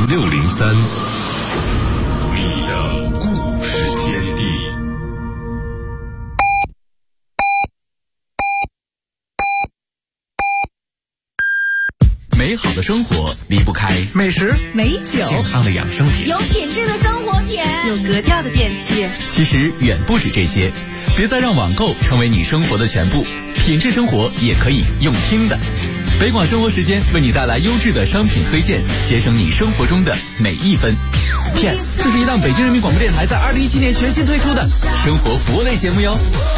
5603，你的故事天地。美好的生活离不开美食、 美酒、 健康的养生品， 有品质的生活品， 有格调的电器。 其实远不止这些，别再让网购成为你生活的全部，品质生活也可以用听的。北广生活时间为你带来优质的商品推荐，节省你生活中的每一分。片，这是一档北京人民广播电台在2017年全新推出的生活服务类节目哟。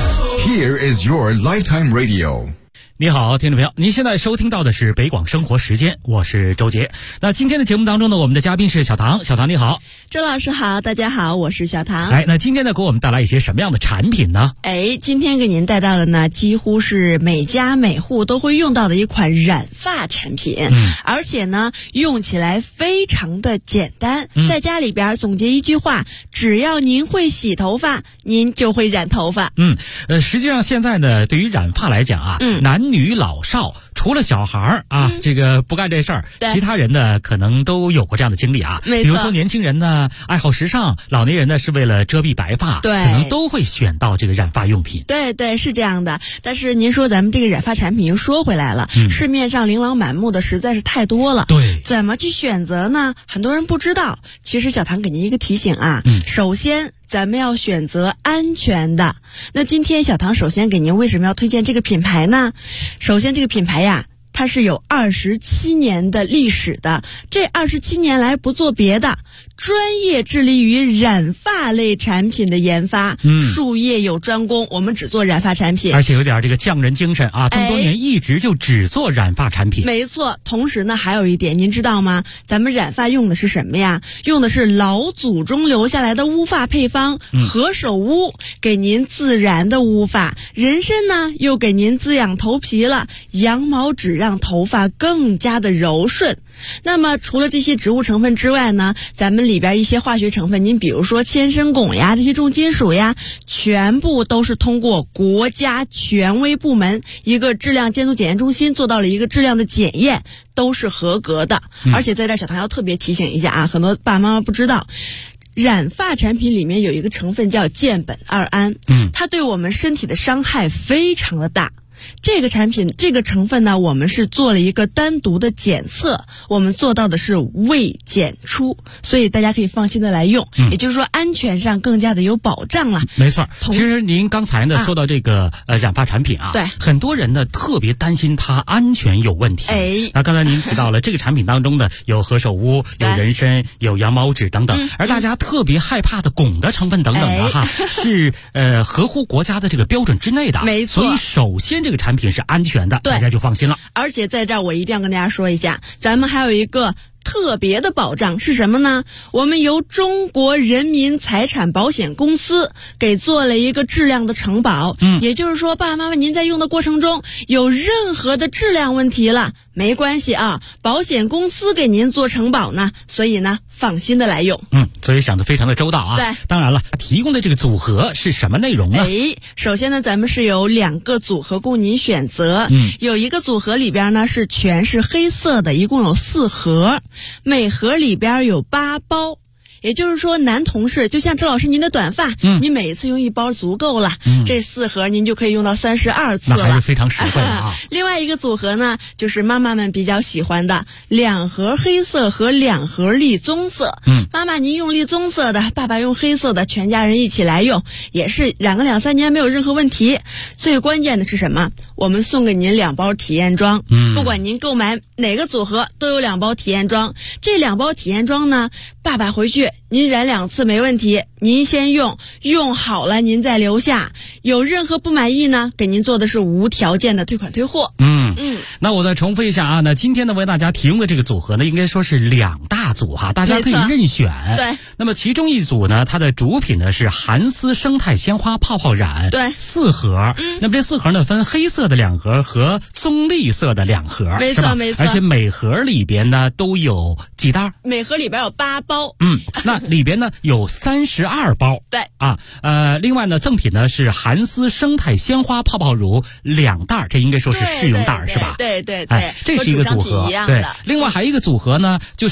Here is your lifetime radio。 你好，听众朋友，您现在收听到的是北广生活时间，我是周杰。那今天的节目当中呢，我们的嘉宾是小唐。小唐你好。 周老师好，大家好，我是小唐。 那今天呢，给我们带来一些什么样的产品呢？ 今天给您带到的呢，几乎是每家每户都会用到的一款染发产品，而且呢，用起来非常的简单。在家里边总结一句话，只要您会洗头发，您就会染头发。 实际上现在呢，对于染发来讲啊，男女老少，除了小孩啊，这个不干这事儿，其他人呢可能都有过这样的经历啊。比如说年轻人呢爱好时尚，老年人呢是为了遮蔽白发，可能都会选到这个染发用品。 对，是这样的。但是您说咱们这个染发产品又说回来了，市面上琳琅满目的实在是太多了。 对， 怎么去选择呢？很多人不知道。其实小唐给您一个提醒啊，首先咱们要选择安全的。那今天小唐首先给您为什么要推荐这个品牌呢？首先这个品牌呀，它是有27年的历史的，这27年来不做别的，专业致力于染发类产品的研发，术业有专攻，我们只做染发产品， 而且有点这个匠人精神啊，这么多年一直就只做染发产品。 没错，同时呢还有一点，您知道吗？咱们染发用的是什么呀？用的是老祖宗留下来的乌发配方，何首乌给您自然的乌发，人参呢又给您滋养头皮了，羊毛脂让头发更加的柔顺。那么除了这些植物成分之外呢，咱们里边一些化学成分，您比如说铅砷汞呀，这些重金属呀，全部都是通过国家权威部门一个质量监督检验中心做到了一个质量的检验，都是合格的。而且在这小唐要特别提醒一下啊，很多爸爸妈妈不知道，染发产品里面有一个成分叫键苯二胺，它对我们身体的伤害非常的大。这个产品这个成分呢，我们是做了一个单独的检测，我们做到的是未检出，所以大家可以放心的来用，也就是说安全上更加的有保障了。 没错，其实您刚才呢说到这个染发产品啊， 对， 很多人呢特别担心它安全有问题。那刚才您提到了这个产品当中呢有何首乌、有人参、有羊毛脂等等，而大家特别害怕的汞的成分等等的是合乎国家的这个标准之内的。 没错， 所以首先这个产品是安全的，大家就放心了。 而且在这儿我一定要跟大家说一下，咱们还有一个特别的保障是什么呢？我们由中国人民财产保险公司给做了一个质量的承保，也就是说爸爸妈妈您在用的过程中有任何的质量问题了，没关系啊，保险公司给您做承保呢，所以呢放心的来用。 所以想得非常的周到啊。 对， 当然了，提供的这个组合是什么内容呢？ 首先呢咱们是有2个组合供您选择，有一个组合里边呢是全是黑色的，一共有4盒，每盒里边有8包。也就是说男同事就像周老师您的短发，您每一次用1包足够了，这4盒您就可以用到32次了， 那还是非常实惠的啊。 另外一个组合呢就是妈妈们比较喜欢的2盒黑色和2盒栗棕色，妈妈您用栗棕色的，爸爸用黑色的，全家人一起来用，也是染个2-3年没有任何问题。最关键的是什么？我们送给您2包体验装，不管您购买哪个组合都有2包体验装。这2包体验装呢，爸爸回去您染2次没问题，您先用好了您再留下，有任何不满意呢，给您做的是无条件的退款退货。 那我再重复一下啊，那今天呢为大家提供的这个组合呢，应该说是2大组哈，大家可以任选。 对， 那么其中一组呢，它的主品呢是韩丝生态鲜花泡泡染， 对 ，4盒。那么这4盒呢分黑色的2盒和棕栗色的2盒， 没错没错。 而且每盒里边呢都有几袋？ 每盒里边有8包。 那里边呢有32包。 对啊，另外呢赠品呢是韩丝生态鲜花泡泡乳2袋，这应该说是试用袋是吧？ 对， 这是一个组合。对，另外还有一个组合呢，就是主品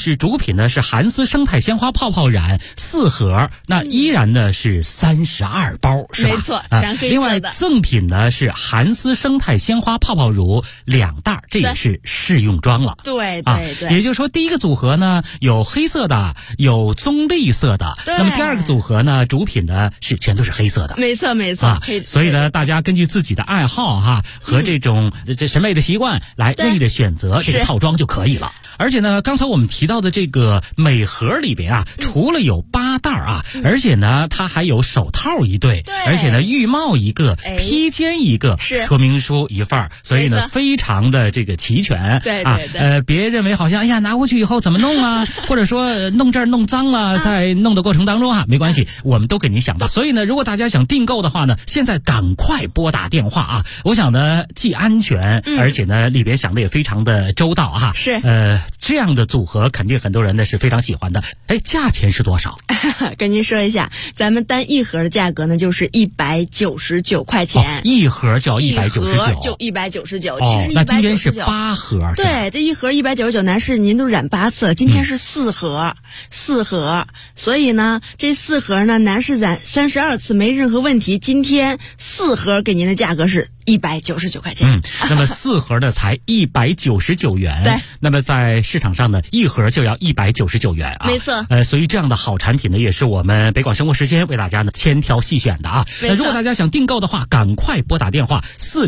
品呢是韩丝生态鲜花泡泡染4盒，那依然呢是32包，是吧？ 没错，全黑色的。 另外赠品呢是韩丝生态鲜花泡泡乳2袋，这也是试用装了。 对， 也就是说第一个组合呢有黑色的，有棕绿色的，那么第二个组合呢主品呢是全都是黑色的。 没错所以呢大家根据自己的爱好和这种审美的习惯来任意的选择这个套装就可以了。而且呢刚才我们提到的这个每盒里边除了有8袋而且呢它还有手套1对，而且呢浴帽1个，披肩1个，说明书1份，所以呢非常的这个齐全。 对， 别认为好像拿回去以后怎么弄啊或者说弄这儿弄脏了，在弄的过程当中没关系，我们都给您想到。所以呢如果大家想订购的话呢，现在赶快拨打电话我想呢既安全，而且呢里边想的也非常的周到是这样的组合肯定很多人呢是非常喜欢的。价钱是多少？ 跟您说一下，咱们单1盒的价格呢就是199块钱。 1盒就要199， 就199。 其实那今天是8盒。 对，这1盒199，男士您都染8次了，今天是4盒，4盒。所以呢这4盒呢男士染32次没任何问题，今天4盒给您的价格是199块钱。 那么4盒呢才199元。 对， 那么在市场上呢1盒就要199元没错。 所以这样的好产品呢也是我们北广生活时间为大家呢千挑细选的那如果大家想订购的话，赶快拨打电话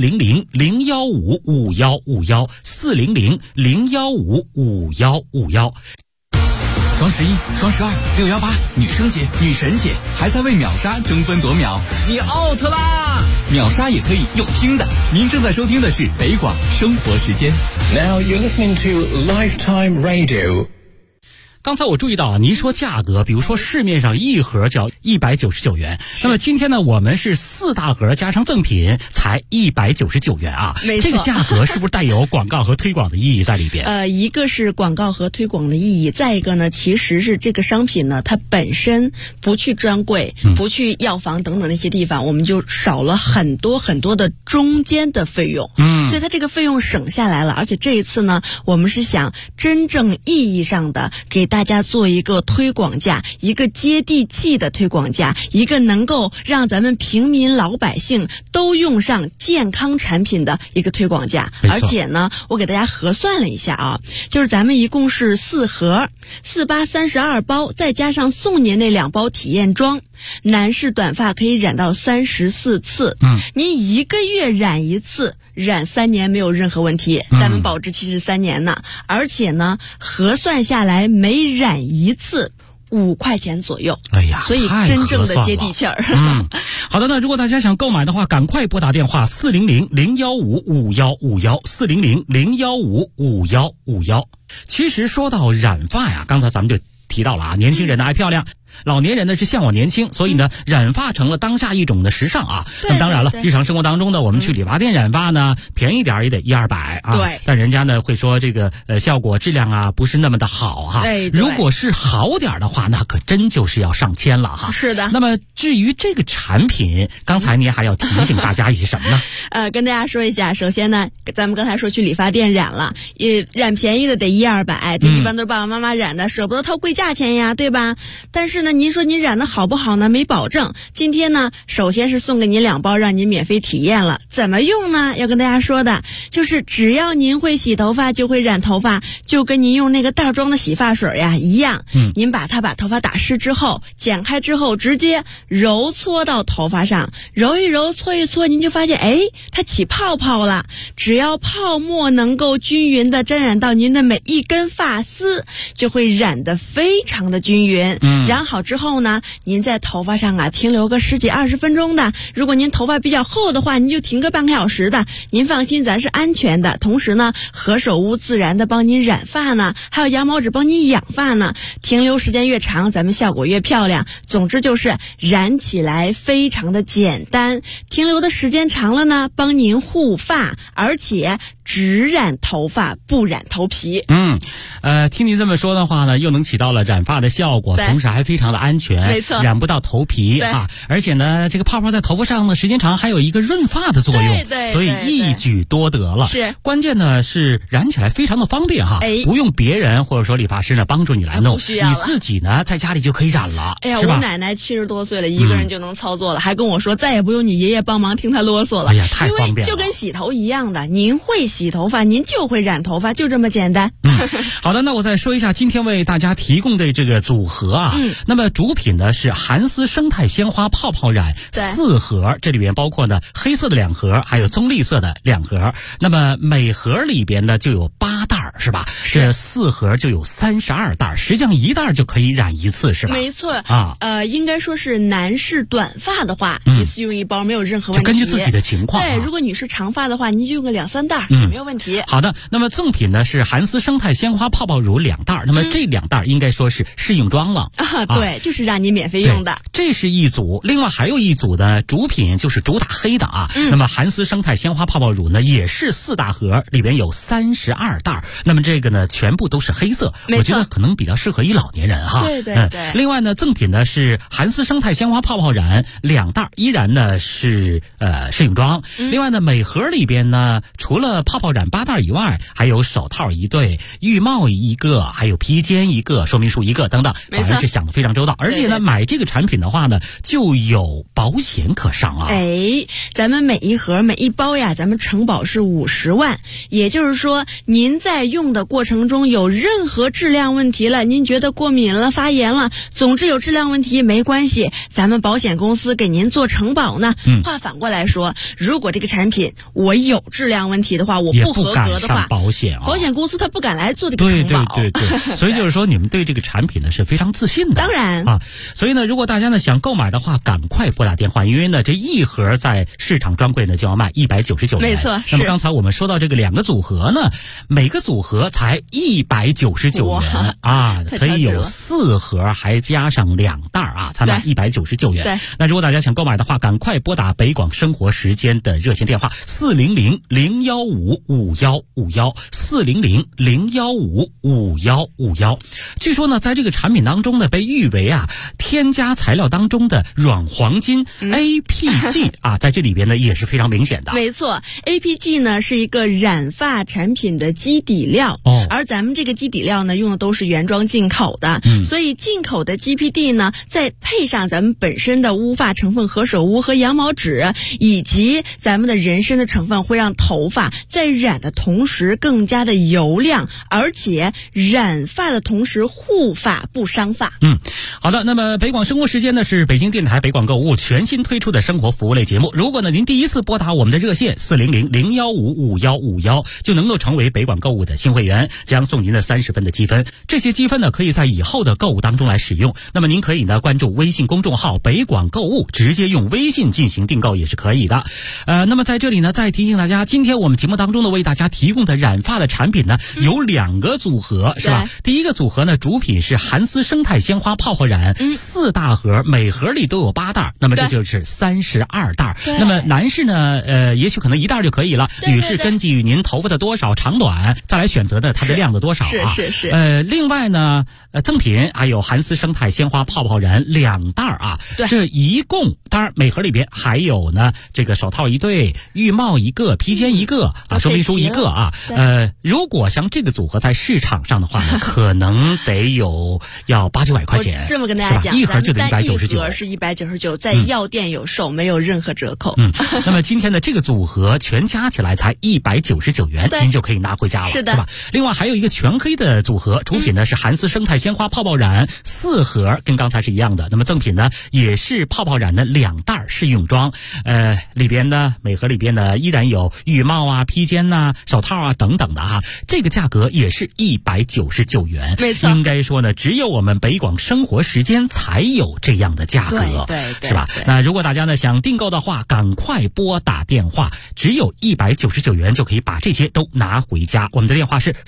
400-015-5151 400-015-5151。 双11、双12、618，女生节、女神节还在为秒杀争分夺秒，你 out 啦！秒杀也可以用听的。您正在收听的是北广生活时间。 Now you're listening to Lifetime Radio。 刚才我注意到您说价格，比如说市面上1盒就要199元，那么今天呢我们是4大盒加上赠品才199元没错。 这个价格是不是带有广告和推广的意义在里边？ 一个是广告和推广的意义，再一个呢其实是这个商品呢它本身不去专柜，不去药房等等那些地方，我们就少了很多很多的中间的费用。所以它这个费用省下来了，而且这一次呢我们是想真正意义上的给大家做一个推广价，一个接地气的推广价，一个能够让咱们平民老百姓都用上健康产品的一个推广价。而且呢我给大家核算了一下就是咱们一共是4盒，4832包，再加上送您那2包体验装，男士短发可以染到34次。您1个月染1次，染3年没有任何问题，咱们保质期是3年呢。而且呢核算下来每染1次5块钱左右。所以真正的接地气儿。 好的，那如果大家想购买的话，赶快拨打电话400-015-5151 400-015-5151。其实说到染发刚才咱们就提到了年轻人呢爱漂亮，老年人呢是向往年轻，所以呢染发成了当下一种的时尚那么当然了，日常生活当中呢我们去理发店染发呢便宜点也得100-200 对， 但人家呢会说这个效果质量不是那么的好对， 如果是好点的话，那可真就是要上千了是的。 那么至于这个产品，刚才你还要提醒大家一些什么呢？ 跟大家说一下，首先呢咱们刚才说去理发店染了，染便宜的得100-200，这一般都是爸爸妈妈染的，舍不得掏贵价钱呀，对吧？但是呢您说您染的好不好呢？没保证。今天呢首先是送给您2包让您免费体验了，怎么用呢？要跟大家说的就是只要您会洗头发就会染头发，就跟您用那个袋装的洗发水一样。您把头发打湿之后剪开之后直接揉搓到头发上，揉一揉搓一搓，您就发现它起泡泡了。只要泡沫能够均匀的沾染到您的每一根发丝，就会染得非常的均匀。染好之后呢，您在头发上停留个10几20分钟的，如果您头发比较厚的话，您就停个半个小时的，您放心咱是安全的。同时呢何首乌自然的帮您染发呢，还有羊毛纸帮您养发呢，停留时间越长咱们效果越漂亮。总之就是染起来非常的简单，停留的时间长了呢帮您护发，而且只染头发不染头皮。 听您这么说的话呢，又能起到了染发的效果，同时还非常常的安全， 没错， 染不到头皮啊。而且呢，这个泡泡在头发上呢，时间长还有一个润发的作用， 对， 所以一举多得了。 是， 关键呢是染起来非常的方便哈，不用别人或者说理发师呢帮助你来弄，你自己呢在家里就可以染了。 哎呀，我奶奶70多岁了，一个人就能操作了，还跟我说再也不用你爷爷帮忙听她啰嗦了。 哎呀，太方便了， 就跟洗头一样的，您会洗头发，您就会染头发，就这么简单。 好的，那我再说一下今天为大家提供的这个组合啊。那么主品呢是韩丝生态鲜花泡泡染4盒，这里边包括呢黑色的2盒，还有棕绿色的2盒。那么每盒里边呢就有8袋，是吧？这4盒就有32袋，实际上1袋就可以染1次，是吧？ 没错啊。 应该说是男士短发的话，一次用1包没有任何问题， 就根据自己的情况。 对，如果女士长发的话，您就用个2-3袋也没有问题。 好的，那么赠品呢是韩丝生态鲜花泡泡乳2袋，那么这2袋应该说是试用装了对，就是让你免费用的。 这是一组，另外还有一组的主品就是主打黑的啊。那么韩丝生态鲜花泡泡乳呢也是4大盒，里边有32袋，那么这个呢全部都是黑色，我觉得可能比较适合一老年人哈。 对。 另外呢赠品呢是韩丝生态鲜花泡泡染2袋，依然呢是试用装。另外呢每盒里边呢除了泡泡染8袋以外，还有手套1对，浴帽1个，还有披肩1个，说明书1个等等，反正是想得非常周到。而且呢买这个产品的话呢就有保险可上啊。 咱们每一盒每一包呀，咱们承保是50万，也就是说您在用的过程中有任何质量问题了，您觉得过敏了发炎了，总之有质量问题没关系，咱们保险公司给您做承保呢。话反过来说，如果这个产品我有质量问题的话，我不合格的话， 保险公司他不敢来做这个承保。 对所以就是说你们对这个产品呢是非常自信的。 当然啊，所以呢如果大家呢想购买的话，赶快拨打电话，因为呢这一盒在市场专柜呢就要卖199元。 没错。 那么刚才我们说到这个2个组合呢，每个组合才199元啊，可以有4盒，还加上2袋啊，才卖199元。那如果大家想购买的话，赶快拨打北广生活时间的热线电话400-015-5151，400-015-5151。据说呢在这个产品当中呢被誉为添加材料当中的软黄金 APG 在这里边呢也是非常明显的。 没错， APG 呢是一个染发产品的基底料，而咱们这个基底料呢用的都是原装进口的，所以进口的 GPD 呢再配上咱们本身的乌发成分何首乌和羊毛脂，以及咱们的人参的成分，会让头发在染的同时更加的油亮，而且染发的同时护发不伤发。 好的，那么北广生活时间呢是北京电台北广购物全新推出的生活服务类节目。如果呢您第一次拨打我们的热线400-015-5151，就能够成为北广购物的新会员，将送您的30分的积分。这些积分呢可以在以后的购物当中来使用。那么您可以呢关注微信公众号北广购物，直接用微信进行订购也是可以的。那么在这里呢再提醒大家，今天我们节目当中呢为大家提供的染发的产品呢有2个组合，是吧？第一个组合呢主品是韩丝生态鲜花泡泡染4大盒，每盒里都有8袋，那么这就是32袋。那么男士呢也许可能1袋就可以了，女士根据您头发的多少长短再来选择的它的量的多少啊。 是。 另外呢赠品还有韩丝生态鲜花泡泡染2袋啊。这一共当然每盒里边还有呢这个手套1对，浴帽1个，披肩1个说明书1个啊。如果像这个组合在市场上的话呢可能得有要800-900块钱。 这么跟大家讲， 一盒就得199， 一盒是199，在药店有售，没有任何折扣。 那么今天的这个组合全加起来才199元，您就可以拿回家了， 是的， 对吧？另外还有一个全黑的组合，主品呢是韩丝生态鲜花泡泡染4盒，跟刚才是一样的。那么赠品呢也是泡泡染的2袋试用装，里边呢每盒里边呢依然有浴帽披肩手套等等的哈，这个价格也是199元。 没错， 应该说呢只有我们北广生活时间才有这样的价格， 对， 是吧？那如果大家呢想订购的话，赶快拨打电话，只有199元就可以把这些都拿回家。我们的电话是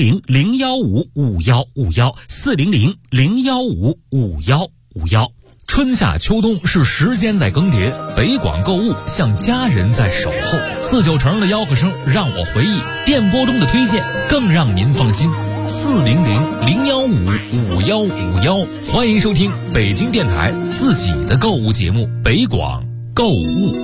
400-015-5151，400-015-5151。 春夏秋冬是时间在更迭，北广购物像家人在守候。4-9成的吆喝声让我回忆，电波中的推荐更让您放心。 400-015-5151，欢迎收听北京电台自己的购物节目《北广购物》。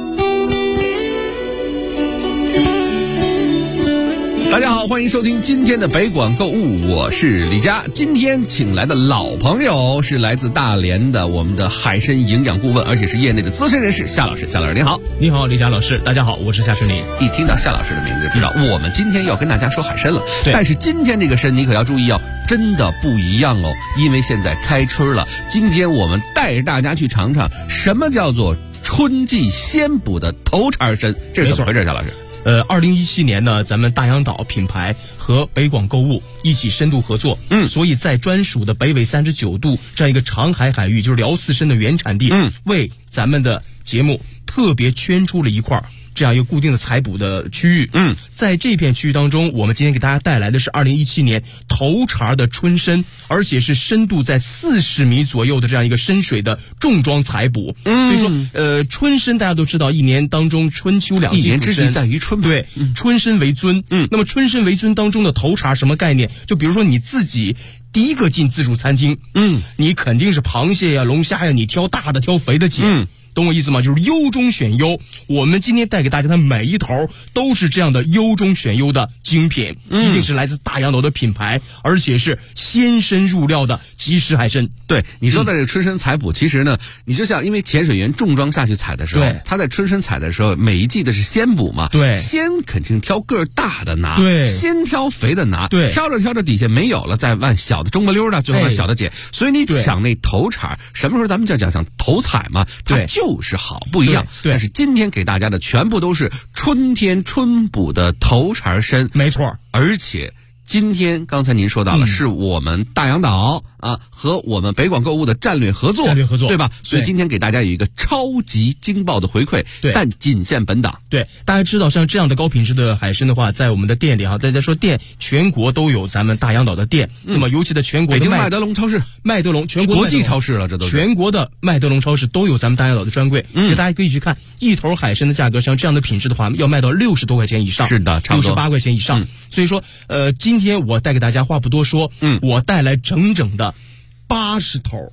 大家好，欢迎收听今天的北广购物，我是李佳。今天请来的老朋友是来自大连的我们的海参营养顾问，而且是业内的资深人士夏老师。夏老师您好。 你好，李佳老师。大家好，我是夏春林。 一听到夏老师的名字就知道我们今天要跟大家说海参了。但是今天这个参你可要注意真的不一样哦，因为现在开春了。今天我们带着大家去尝尝什么叫做春季鲜补的头茬参，这是怎么回事？夏老师 ，2017年呢，咱们大洋岛品牌和北广购物一起深度合作，所以在专属的北纬39度这样一个长海海域，就是辽刺参的原产地，为咱们的节目特别圈出了一块这样一个固定的采捕的区域。在这片区域当中，我们今天给大家带来的是2017年头茬的春参，而且是深度在40米左右的这样一个深水的重装采捕。所以说，春参大家都知道，一年当中春秋两季， 一年之计在于春。 对，春参为尊。那么春参为尊当中的头茬什么概念？就比如说你自己第一个进自助餐厅，你肯定是螃蟹呀、龙虾呀，你挑大的、挑肥的捡。懂我意思吗？就是优中选优。我们今天带给大家的每一头都是这样的优中选优的精品，一定是来自大洋岛的品牌，而且是鲜参入料的即食海参。 对，你说的这个春参采捕，其实呢，你就像因为潜水员重装下去采的时候，他在春参采的时候，每一季的是鲜捕嘛， 对， 先肯定挑个大的拿， 对， 先挑肥的拿， 对， 挑着挑着底下没有了，再往小的中不溜的，最后往小的捡。所以你抢那头茬，什么时候咱们就讲头采嘛，它就是好不一样。但是今天给大家的全部都是春天春捕的头茬参， 没错， 而且今天刚才您说到了，是我们大洋岛和我们北广购物的战略合作，对吧？所以今天给大家有一个超级惊爆的回馈，但仅限本档。 对，大家知道像这样的高品质的海参的话，在我们的店里大家说店全国都有咱们大洋岛的店，那么尤其在全国的北京麦德龙超市、 麦德龙全国国际超市了，这都是全国的麦德龙超市都有咱们大洋岛的专柜，所以大家可以去看一头海参的价格，像这样的品质的话，要卖到60多块钱以上， 是的，差不多 68块钱以上。所以说，今天我带给大家话不多说，我带来整整的80头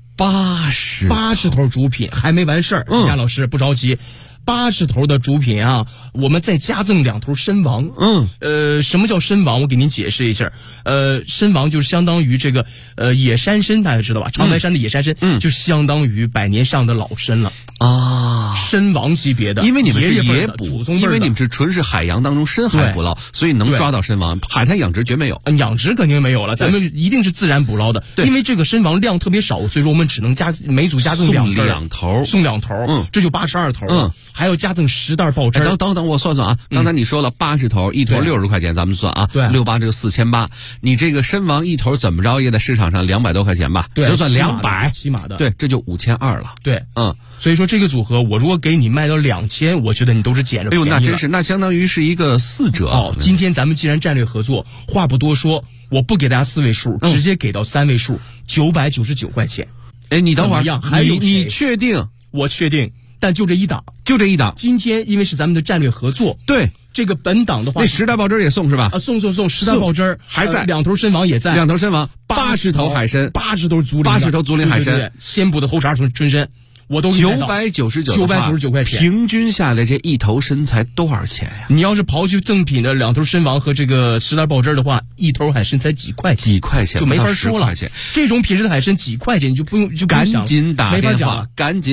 主品，还没完事儿。夏老师不着急，80头的主品我们再加赠2头参王。什么叫参王？我给您解释一下。参王就是相当于这个野山参，大家知道吧？长白山的野山参，就相当于100年上的老参了参王级别的， 因为你们是野捕， 祖宗辈的， 因为你们是纯是海洋当中深海捕捞，所以能抓到参王。海滩养殖绝没有， 养殖肯定没有了，咱们一定是自然捕捞的。因为这个参王量特别少，所以说我们只能每组加赠2头，送2头，这就82头。还要加赠10袋爆汁。 等我算算刚才你说了80头，一头60块钱，咱们算68这个4800，你这个参王一头怎么着也在市场上200多块钱吧？就算200， 起码的， 对，这就5200了。 对，所以说这个组合，我如果给你卖到2000，我觉得你都是捡着便宜了。 那真是，那相当于是一个4折。 今天咱们既然战略合作，话不多说，我不给大家4位数，直接给到3位数，999块钱。 你等会儿，你确定？ 我确定，但就这一档。今天因为是咱们的战略合作， 对这个本档的话， 那10袋爆汁也送是吧？ 送10袋爆汁还在 ，2头参王也在， 2头参王，80头海参 ，80头竹林海参，鲜捕的头茬春参。我都999块钱， 平均下来这一头参才多少钱呀？ 你要是刨去赠品的2头参王和这个10袋爆汁的话，一头海参才几块钱就没法说了。这种品质的海参几块钱你就不用赶紧打电话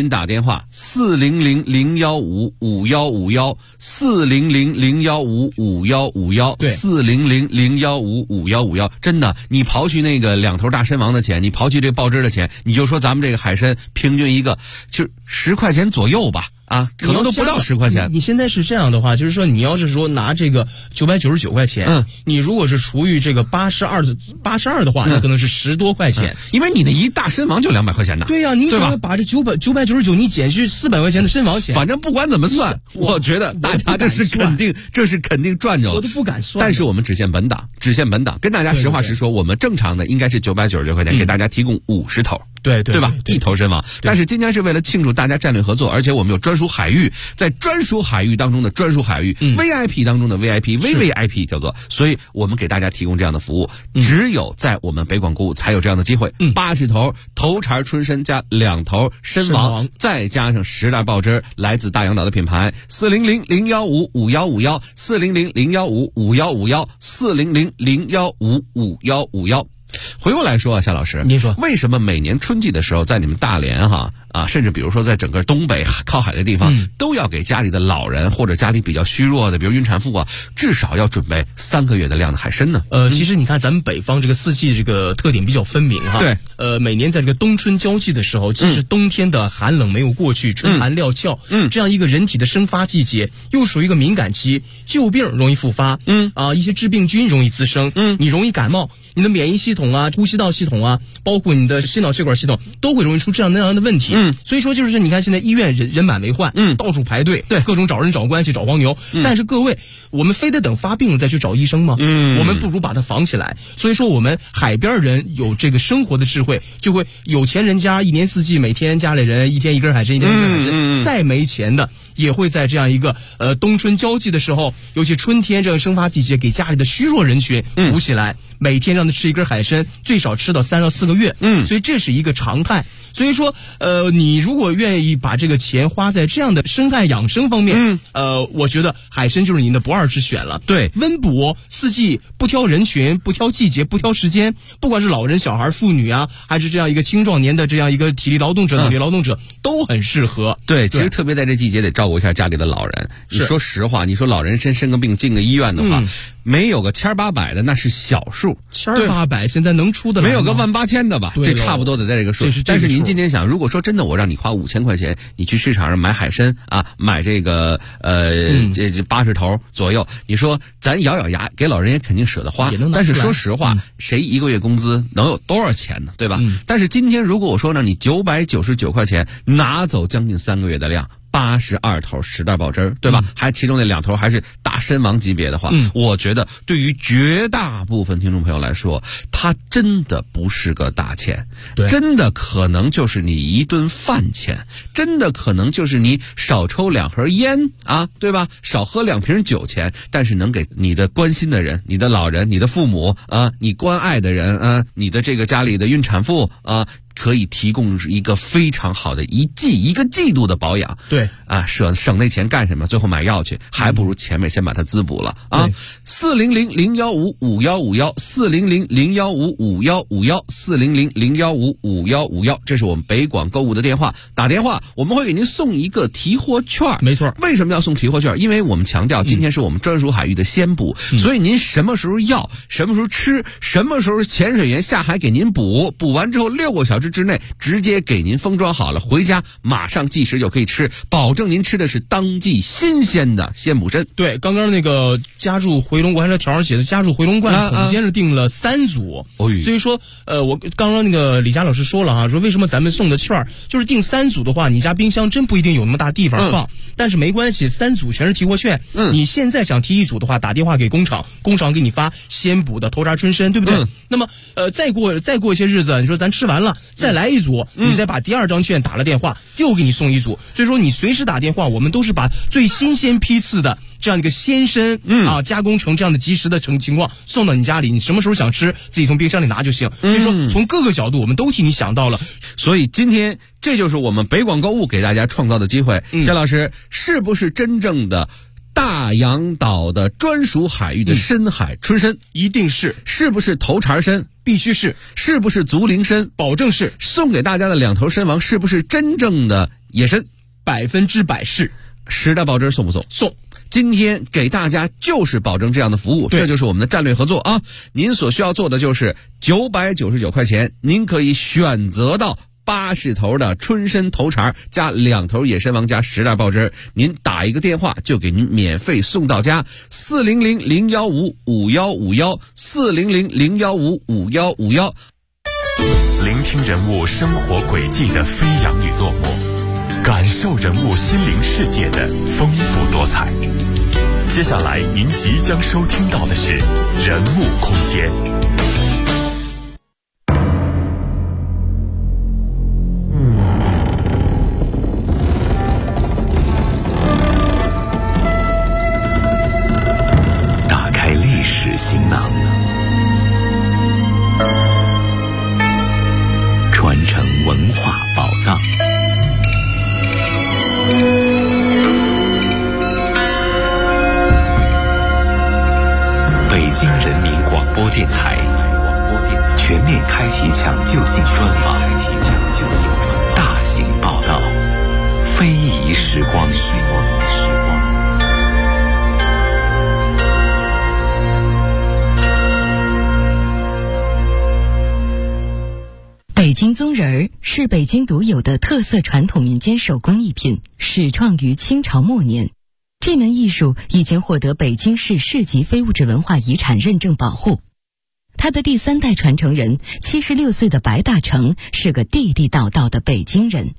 400-015-5151 400-015-5151 400-015-5151。真的，你刨去那个2头大参王的钱，你刨去这爆汁的钱，你就说咱们这个海参平均一个就10块钱左右吧。可能都不到10块钱。 你现在是这样的话，就是说你要是说拿这个999块钱，你如果是除以这个82的话，那可能是10多块钱， 因为你的一大参王就200块钱呢。 对呀，你想把这999你减去400块钱的参王钱， 反正不管怎么算，我觉得大家这是肯定赚着了。 我都不敢算。 但是我们只限本档，跟大家实话实说，我们正常的应该是999块钱，给大家提供50头。 对吧？一头身亡。但是今天是为了庆祝大家战略合作，而且我们有专属海域，在专属海域当中的专属海域，VIP 当中的 VIP 叫做，所以我们给大家提供这样的服务，只有在我们北广购物才有这样的机会。80头头茬春参加2头参王，再加上10袋爆汁，来自大洋岛的品牌400-015-5151，400-015-5151，400-015-5151。回过来说啊，夏老师， 您说为什么每年春季的时候，在你们大连甚至比如说在整个东北靠海的地方，都要给家里的老人或者家里比较虚弱的，比如孕产妇至少要准备3个月的量的海参呢？ 其实你看咱们北方这个四季这个特点比较分明哈。 对。 每年在这个冬春交际的时候，其实冬天的寒冷没有过去，春寒料峭，这样一个人体的生发季节，又属于一个敏感期，旧病容易复发，一些致病菌容易滋生，你容易感冒，你的免疫系统啊、呼吸道系统啊，包括你的心脑血管系统，都会容易出这样那样的问题。所以说就是你看现在医院人满为患，到处排队，对，各种找人找关系找黄牛。但是各位，我们非得等发病了再去找医生吗？我们不如把它防起来。所以说我们海边人有这个生活的智慧，就会有钱人家一年四季每天家里人一天一根海参，一天一根海参。再没钱的也会在这样一个冬春交际的时候，尤其春天这个生发季节，给家里的虚弱人群补起来，每天让他吃一根海参，最少吃到3到4个月。所以这是一个常态。所以说你如果愿意把这个钱花在这样的生态养生方面，我觉得海参就是您的不二之选了。 对， 温补四季，不挑人群，不挑季节，不挑时间，不管是老人、小孩、妇女啊，还是这样一个青壮年的这样一个体力劳动者、脑力劳动者，都很适合。 对，其实特别在这季节得照顾一下家里的老人。你说实话，你说老人生个病进个医院的话，没有个1800的那是小数 ，1800现在能出的没有个18000的吧？这差不多得在这个数。但是您今天想，如果说真的我让你花5000块钱，你去市场上买海参买这个这80头左右，你说咱咬咬牙给老人也肯定舍得花，但是说实话，谁一个月工资能有多少钱呢？对吧？但是今天如果我说让你999块钱拿走将近3个月的量，82头10袋爆汁，对吧？还其中那2头还是大参王级别的话，我觉得对于绝大部分听众朋友来说，它真的不是个大钱，真的可能就是你一顿饭钱，真的可能就是你少抽2盒烟对吧？少喝2瓶酒钱，但是能给你的关心的人、你的老人、你的父母你关爱的人你的这个家里的孕产妇可以提供一个非常好的一个季度的保养。 对省那钱干什么？最后买药去，还不如前面先把它滋补了400-015-5151，400-015-5151，400-015-5151，这是我们北广购物的电话。打电话我们会给您送一个提货券。 没错。 为什么要送提货券？因为我们强调今天是我们专属海域的鲜补，所以您什么时候要，什么时候吃，什么时候潜水员下海给您补完之后6个小时之内直接给您封装好了，回家马上计时就可以吃，保证您吃的是当季新鲜的鲜补参。 对，刚刚那个加注回龙观，这条上写的加注回龙观，总监是订了3组。所以说我刚刚那个李佳老师说了说为什么咱们送的券就是订3组的话，你家冰箱真不一定有那么大地方放，但是没关系，3组全是提货券。你现在想提1组的话，打电话给工厂，工厂给你发鲜补的头茬春参，对不对？那么再过一些日子，你说咱吃完了再来1组，你再把第2张券打了电话，又给你送1组。所以说你随时打电话，我们都是把最新鲜批次的这样一个鲜参加工成这样的及时的情况送到你家里，你什么时候想吃自己从冰箱里拿就行。所以说从各个角度我们都替你想到了。 所以今天这就是我们北广购物给大家创造的机会。夏老师，是不是真正的大洋岛的专属海域的深海春参？ 一定是。 是不是头茬参？ 必须是。 是不是竹林参？ 保证是。 送给大家的2头参王是不是真正的野参 ？100%是。 10袋爆汁送不送？ 送。 今天给大家就是保证这样的服务，这就是我们的战略合作您所需要做的就是999块钱，您可以选择到80头的春参头茬加2头野参王加10袋爆汁，您打一个电话就给您免费送到家。400-015-5151，400-015-5151。 聆听人物生活轨迹的飞扬与落寞，感受人物心灵世界的丰富多彩。接下来您即将收听到的是人物空间。 文化宝藏。北京人民广播电台全面开启抢救性专访，大型报道，非遗时光。 北京宗人儿是北京独有的特色传统民间手工艺品，始创于清朝末年。这门艺术已经获得北京市市级非物质文化遗产认证保护。他的第3代传承人76岁的白大成是个地地道道的北京人。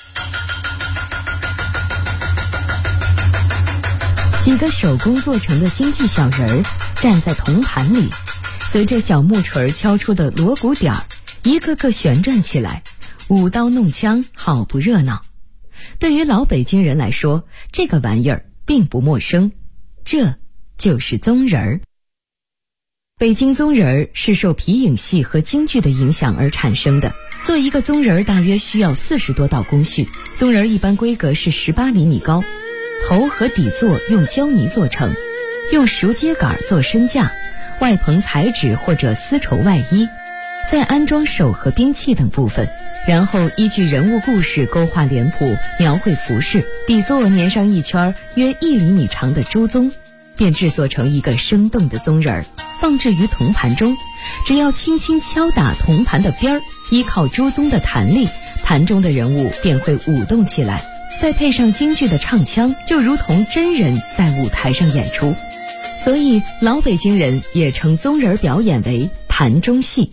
几个手工做成的京剧小人儿站在铜盘里，随着小木锤敲出的锣鼓点儿，一个个旋转起来，舞刀弄枪，好不热闹。对于老北京人来说，这个玩意儿并不陌生，这就是宗人儿。北京宗人儿是受皮影戏和京剧的影响而产生的。做一个宗人儿大约需要40多道工序，宗人儿一般规格是18厘米高，头和底座用胶泥做成，用熟秸秆做身架，外棚彩纸或者丝绸外衣，再安装手和兵器等部分，然后依据人物故事勾画脸谱，描绘服饰，底座粘上一圈约1厘米长的朱宗，便制作成一个生动的宗人儿，放置于铜盘中。只要轻轻敲打铜盘的边儿，依靠朱宗的弹力，盘中的人物便会舞动起来，再配上京剧的唱腔，就如同真人在舞台上演出。所以老北京人也称宗人表演为盘中戏。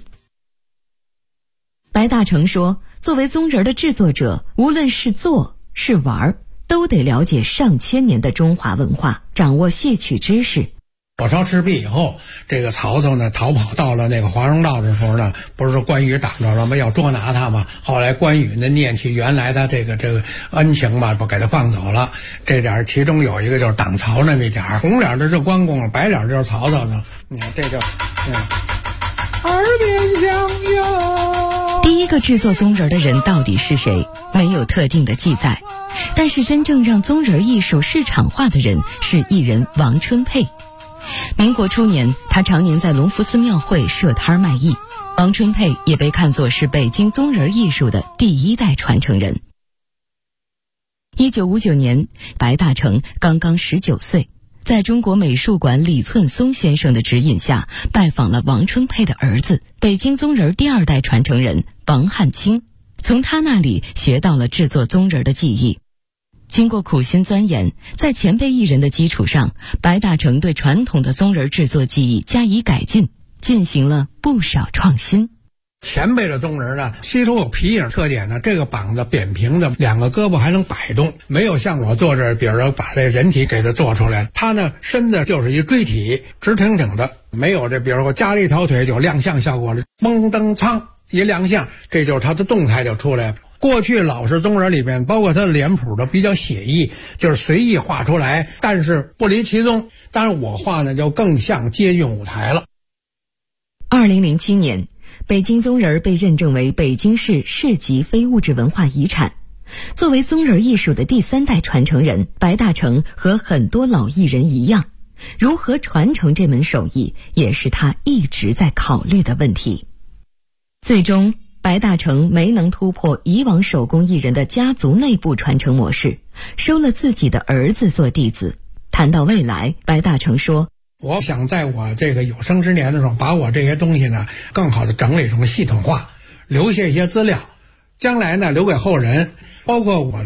白大成说，作为宗人的制作者，无论是做是玩，都得了解上千年的中华文化，掌握戏曲知识。 火烧赤壁以后，这个曹操呢逃跑到了那个华容道的时候呢，不是说关羽挡着了吗？要捉拿他嘛。后来关羽呢念起原来的这个恩情嘛，不给他放走了。这点其中有一个就是挡曹那么一点，红脸的是关公，白脸就是曹操呢。你看这就耳边响哟。 第一个制作宗人的人到底是谁，没有特定的记载。但是真正让宗人艺术市场化的人是艺人王春佩。民国初年，他常年在隆福寺庙会设摊卖艺。王春佩也被看作是北京宗人艺术的第1代传承人。1959年，白大成刚刚19岁，在中国美术馆李寸松先生的指引下，拜访了王春佩的儿子，北京宗人第2代传承人王汉卿，从他那里学到了制作宗人的技艺。经过苦心钻研，在前辈艺人的基础上，白大成对传统的宗人制作技艺加以改进，进行了不少创新。 前辈的宗人呢，吸收有皮影特点呢，这个膀子扁平的，2个胳膊还能摆动，没有像我做这，比如说把这人体给它做出来，他呢身子就是一锥体，直挺挺的，没有这比如说加了一条腿就亮相效果了，蒙登苍一亮相，这就是他的动态就出来了。过去老式宗人里面，包括他的脸谱都比较写意，就是随意画出来，但是不离其宗。当然我画呢就更像接近舞台了。 2007年，北京宗人被认证为北京市市级非物质文化遗产。作为宗人艺术的第3代传承人，白大成和很多老艺人一样，如何传承这门手艺，也是他一直在考虑的问题。最终白大成没能突破以往手工艺人的家族内部传承模式，收了自己的儿子做弟子。谈到未来，白大成说， 我想在我这个有生之年的时候，把我这些东西呢更好的整理成系统化，留下一些资料，将来呢留给后人，包括我的